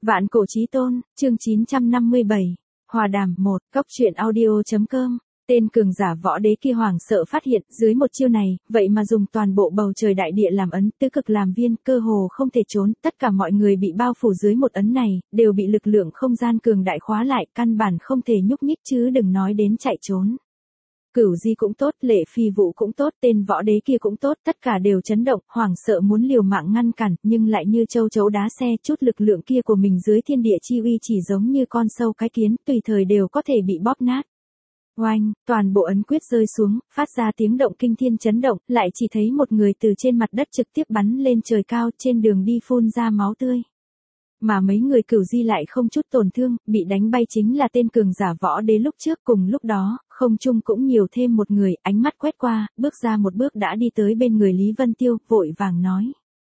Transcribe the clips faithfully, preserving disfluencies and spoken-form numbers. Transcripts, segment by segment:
Vạn cổ chí tôn, chương chín trăm năm mươi bảy. Hòa đàm một, cốc truyện audio.com. Tên cường giả võ đế kia hoảng sợ phát hiện, dưới một chiêu này, vậy mà dùng toàn bộ bầu trời đại địa làm ấn, tứ cực làm viên, cơ hồ không thể trốn, tất cả mọi người bị bao phủ dưới một ấn này, đều bị lực lượng không gian cường đại khóa lại, căn bản không thể nhúc nhích chứ đừng nói đến chạy trốn. Cửu Di cũng tốt, Lệ Phi Vũ cũng tốt, tên võ đế kia cũng tốt, tất cả đều chấn động, hoảng sợ muốn liều mạng ngăn cản, nhưng lại như châu chấu đá xe, chút lực lượng kia của mình dưới thiên địa chi uy chỉ giống như con sâu cái kiến, tùy thời đều có thể bị bóp nát. Oanh, toàn bộ ấn quyết rơi xuống, phát ra tiếng động kinh thiên chấn động, lại chỉ thấy một người từ trên mặt đất trực tiếp bắn lên trời cao, trên đường đi phun ra máu tươi. Mà mấy người Cửu Di lại không chút tổn thương, bị đánh bay chính là tên cường giả võ đế lúc trước. Cùng lúc đó, không trung cũng nhiều thêm một người, ánh mắt quét qua, bước ra một bước đã đi tới bên người Lý Vân Tiêu, vội vàng nói.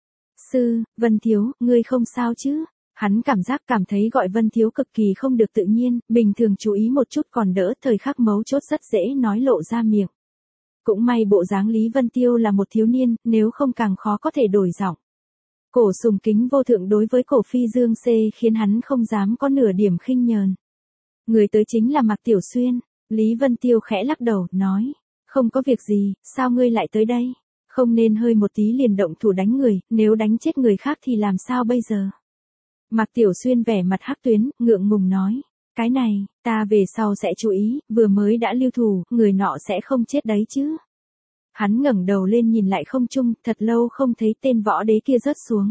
Sư, Vân Thiếu, ngươi không sao chứ? Hắn cảm giác cảm thấy gọi Vân Thiếu cực kỳ không được tự nhiên, bình thường chú ý một chút còn đỡ, thời khắc mấu chốt rất dễ nói lộ ra miệng. Cũng may bộ dáng Lý Vân Tiêu là một thiếu niên, nếu không càng khó có thể đổi giọng. Cổ sùng kính vô thượng đối với cổ phi dương xê khiến hắn không dám có nửa điểm khinh nhờn. Người tới chính là Mạc Tiểu Xuyên. Lý Vân Tiêu khẽ lắc đầu, nói. Không có việc gì, sao ngươi lại tới đây? Không nên hơi một tí liền động thủ đánh người, nếu đánh chết người khác thì làm sao bây giờ? Mạc Tiểu Xuyên vẻ mặt hắc tuyến, ngượng ngùng nói. Cái này, ta về sau sẽ chú ý, vừa mới đã lưu thủ, người nọ sẽ không chết đấy chứ. Hắn ngẩng đầu lên nhìn lại không trung, thật lâu không thấy tên võ đế kia rớt xuống.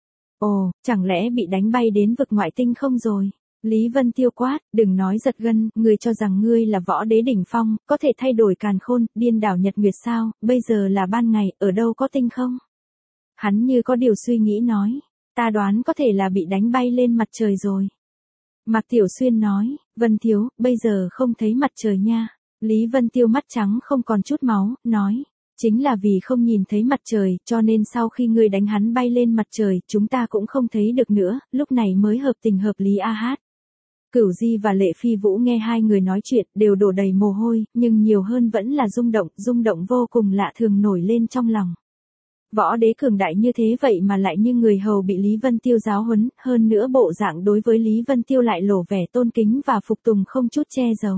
Ồ, chẳng lẽ bị đánh bay đến vực ngoại tinh không rồi? Lý Vân Tiêu quát, đừng nói giật gân, ngươi cho rằng ngươi là võ đế đỉnh phong, có thể thay đổi càn khôn, điên đảo nhật nguyệt sao, bây giờ là ban ngày, ở đâu có tinh không? Hắn như có điều suy nghĩ nói, ta đoán có thể là bị đánh bay lên mặt trời rồi. Mạc Tiểu Xuyên nói, Vân Thiếu, bây giờ không thấy mặt trời nha. Lý Vân Tiêu mắt trắng không còn chút máu, nói. Chính là vì không nhìn thấy mặt trời, cho nên sau khi ngươi đánh hắn bay lên mặt trời, chúng ta cũng không thấy được nữa, lúc này mới hợp tình hợp lý a hát. Cửu Di và Lệ Phi Vũ nghe hai người nói chuyện, đều đổ đầy mồ hôi, nhưng nhiều hơn vẫn là rung động, rung động vô cùng lạ thường nổi lên trong lòng. Võ đế cường đại như thế vậy mà lại như người hầu bị Lý Vân Tiêu giáo huấn, hơn nữa bộ dạng đối với Lý Vân Tiêu lại lộ vẻ tôn kính và phục tùng không chút che giấu.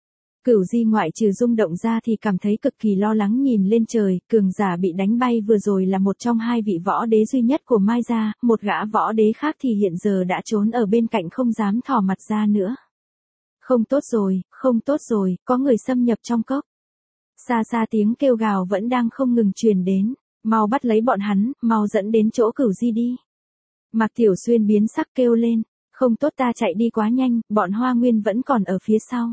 Cửu Di ngoại trừ rung động ra thì cảm thấy cực kỳ lo lắng nhìn lên trời, cường giả bị đánh bay vừa rồi là một trong hai vị võ đế duy nhất của Mai gia, một gã võ đế khác thì hiện giờ đã trốn ở bên cạnh không dám thò mặt ra nữa. Không tốt rồi, không tốt rồi, có người xâm nhập trong cốc. Xa xa tiếng kêu gào vẫn đang không ngừng truyền đến, mau bắt lấy bọn hắn, mau dẫn đến chỗ Cửu Di đi. Mạc Tiểu Xuyên biến sắc kêu lên, không tốt ta chạy đi quá nhanh, bọn Hoa Nguyên vẫn còn ở phía sau.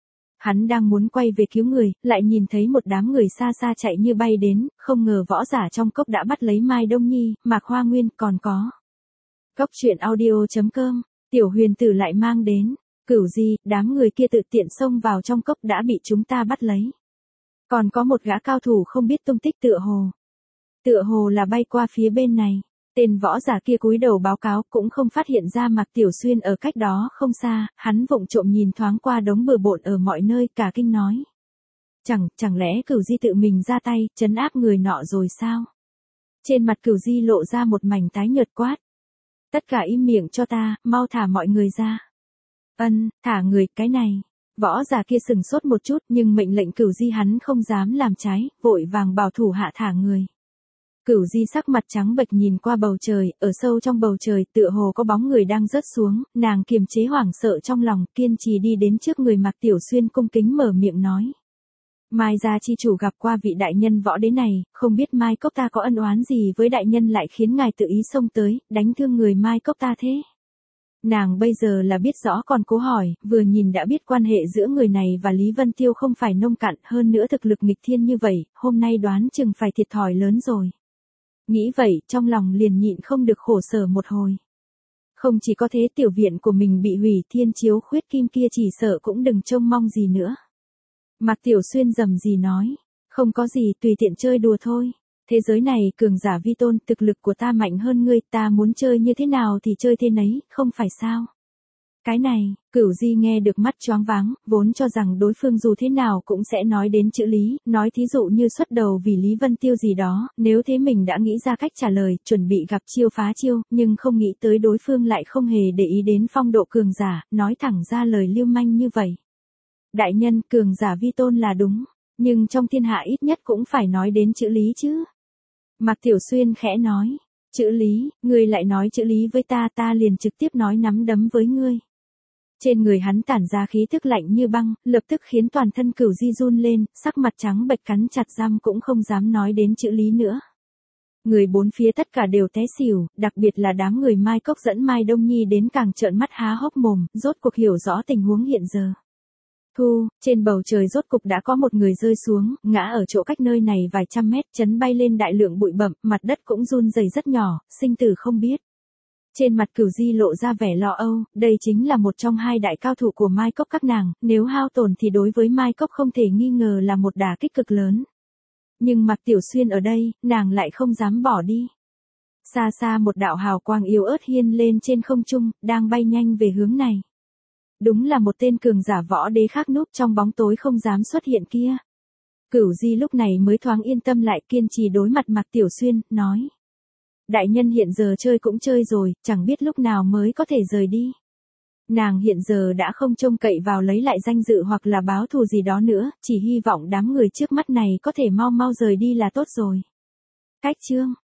Hắn đang muốn quay về cứu người, lại nhìn thấy một đám người xa xa chạy như bay đến, không ngờ võ giả trong cốc đã bắt lấy Mai Đông Nhi, Mạc Hoa Nguyên, còn có. Cốc truyện audio.com, Tiểu Huyền Tử lại mang đến, Cửu Di, đám người kia tự tiện xông vào trong cốc đã bị chúng ta bắt lấy. Còn có một gã cao thủ không biết tung tích tựa hồ. Tựa hồ là bay qua phía bên này. Tên võ giả kia cúi đầu báo cáo cũng không phát hiện ra Mạc Tiểu Xuyên ở cách đó không xa, hắn vụng trộm nhìn thoáng qua đống bừa bộn ở mọi nơi, cả kinh nói. Chẳng, chẳng lẽ Cửu Di tự mình ra tay, trấn áp người nọ rồi sao? Trên mặt Cửu Di lộ ra một mảnh tái nhợt quát. Tất cả im miệng cho ta, mau thả mọi người ra. Ân, thả người, cái này. Võ giả kia sừng sốt một chút nhưng mệnh lệnh Cửu Di hắn không dám làm trái, vội vàng bảo thủ hạ thả người. Cửu Di sắc mặt trắng bệch nhìn qua bầu trời, ở sâu trong bầu trời tựa hồ có bóng người đang rớt xuống, nàng kiềm chế hoảng sợ trong lòng, kiên trì đi đến trước người Mạc Tiểu Xuyên cung kính mở miệng nói. Mai gia chi chủ gặp qua vị đại nhân võ đế này, không biết Mai Cốc ta có ân oán gì với đại nhân lại khiến ngài tự ý xông tới, đánh thương người Mai Cốc ta thế. Nàng bây giờ là biết rõ còn cố hỏi, vừa nhìn đã biết quan hệ giữa người này và Lý Vân Tiêu không phải nông cạn, hơn nữa thực lực nghịch thiên như vậy, hôm nay đoán chừng phải thiệt thòi lớn rồi. Nghĩ vậy, trong lòng liền nhịn không được khổ sở một hồi. Không chỉ có thế, tiểu viện của mình bị hủy, thiên chiếu khuyết kim kia chỉ sợ cũng đừng trông mong gì nữa. Mạc Tiểu Xuyên rầm rì nói, không có gì, tùy tiện chơi đùa thôi. Thế giới này cường giả vi tôn, thực lực của ta mạnh hơn ngươi, ta muốn chơi như thế nào thì chơi thế nấy, không phải sao? Cái này, Cửu Di nghe được mắt choáng váng, vốn cho rằng đối phương dù thế nào cũng sẽ nói đến chữ lý, nói thí dụ như xuất đầu vì Lý Vân Tiêu gì đó, nếu thế mình đã nghĩ ra cách trả lời, chuẩn bị gặp chiêu phá chiêu, nhưng không nghĩ tới đối phương lại không hề để ý đến phong độ cường giả, nói thẳng ra lời lưu manh như vậy. Đại nhân, cường giả vi tôn là đúng, nhưng trong thiên hạ ít nhất cũng phải nói đến chữ lý chứ. Mạc Tiểu Xuyên khẽ nói, chữ lý, ngươi lại nói chữ lý với ta, ta liền trực tiếp nói nắm đấm với ngươi. Trên người hắn tản ra khí tức lạnh như băng, lập tức khiến toàn thân Cửu Di run lên, sắc mặt trắng bệch cắn chặt răng cũng không dám nói đến chữ lý nữa. Người bốn phía tất cả đều té xỉu, đặc biệt là đám người Mai Cốc dẫn Mai Đông Nhi đến càng trợn mắt há hốc mồm, rốt cuộc hiểu rõ tình huống hiện giờ. Thu, trên bầu trời rốt cục đã có một người rơi xuống, ngã ở chỗ cách nơi này vài trăm mét, chấn bay lên đại lượng bụi bặm, mặt đất cũng run rẩy rất nhỏ, sinh tử không biết. Trên mặt Cửu Di lộ ra vẻ lo âu, đây chính là một trong hai đại cao thủ của Mai Cốc các nàng, nếu hao tổn thì đối với Mai Cốc không thể nghi ngờ là một đả kích cực lớn. Nhưng Mạc Tiểu Xuyên ở đây, nàng lại không dám bỏ đi. Xa xa một đạo hào quang yếu ớt hiên lên trên không trung, đang bay nhanh về hướng này. Đúng là một tên cường giả võ đế khác núp trong bóng tối không dám xuất hiện kia. Cửu Di lúc này mới thoáng yên tâm lại, kiên trì đối mặt Mạc Tiểu Xuyên, nói. Đại nhân hiện giờ chơi cũng chơi rồi, chẳng biết lúc nào mới có thể rời đi. Nàng hiện giờ đã không trông cậy vào lấy lại danh dự hoặc là báo thù gì đó nữa, chỉ hy vọng đám người trước mắt này có thể mau mau rời đi là tốt rồi. Cách chương